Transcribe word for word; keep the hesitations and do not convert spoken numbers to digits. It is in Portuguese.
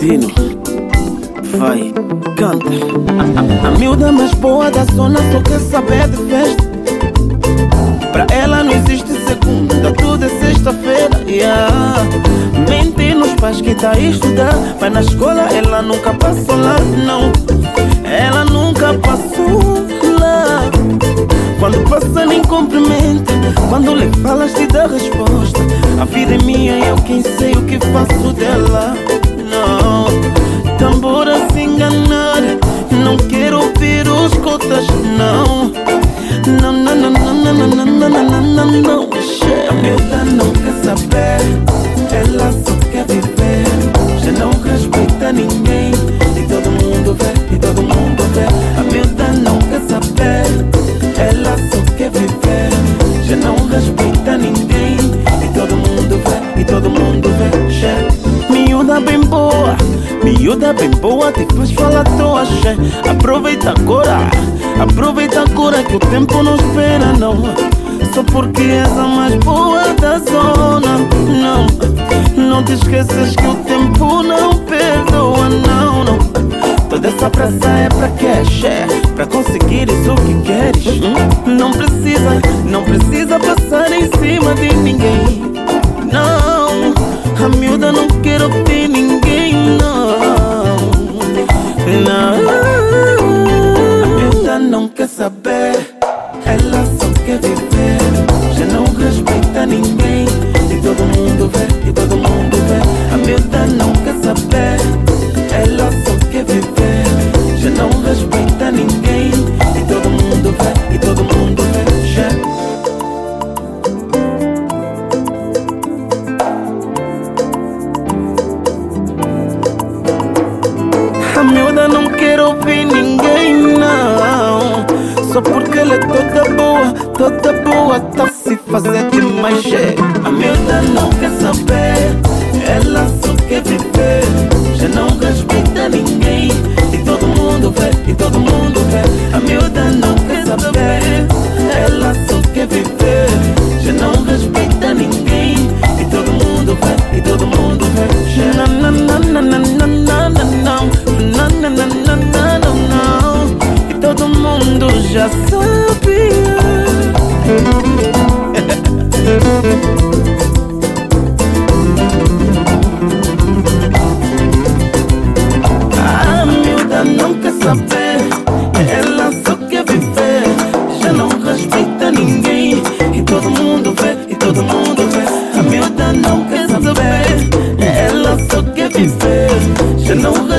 Dino, vai, canta. A, a, a miúda mais boa da zona só quer saber de festa. Pra ela não existe segunda, tudo é sexta-feira, yeah. Mente nos pais que tá a estudar, mas na escola ela nunca passou lá, não. Ela nunca passou lá. Quando passa nem cumprimenta, quando lhe falas te dá resposta. A vida é minha e eu quem sei o que faço dela. Não, tambora se enganar, não quero ouvir os cotas, não. Não, não, não, não, não, não, não, não, não, não, não. A miúda não quer saber, ela só quer viver. Já não respeita ninguém, e todo mundo vê, e todo mundo vê. A miúda não quer saber, ela só quer viver. Já não respeita ninguém, e todo mundo vê, e todo mundo vê. Miúda bem boa, miúda bem boa, te faz falar à toa, che. Aproveita agora, aproveita agora que o tempo não espera, não. Só porque és a mais boa da zona, não. Não te esqueças que o tempo não perdoa, não, não. Toda essa pressa é pra quê, che? Pra conseguires o que queres, hum? Não precisa, não precisa passar em cima de ninguém, não. A miúda não quer ouvir ninguém, não. Não. A miúda não quer saber, ela só quer viver. Já não respeita ninguém, e todo mundo vê, e todo mundo vê. A miúda não quer saber, ela só quer viver. Já não respeita ninguém, e todo mundo vê, e todo mundo vê. Já. A miúda não quer ouvir ninguém, não. Só porque ela é toda boa, toda boa, tá se fazendo demais, che. A miúda não quer saber, ela só quer viver. Já não respeita ninguém, e todo mundo vê, e todo mundo vê. A miúda não quer saber, ela só quer viver. Já não respeita ninguém, e todo mundo vê, e todo mundo vê. Não, não, não, não, não, não, não, não, não, não, não, não, não, não. E todo mundo já sabia. A miúda não quer saber, ela só quer viver. Já não respeita ninguém, e todo mundo vê, e todo mundo vê. A miúda não quer saber, ela só quer viver. Já não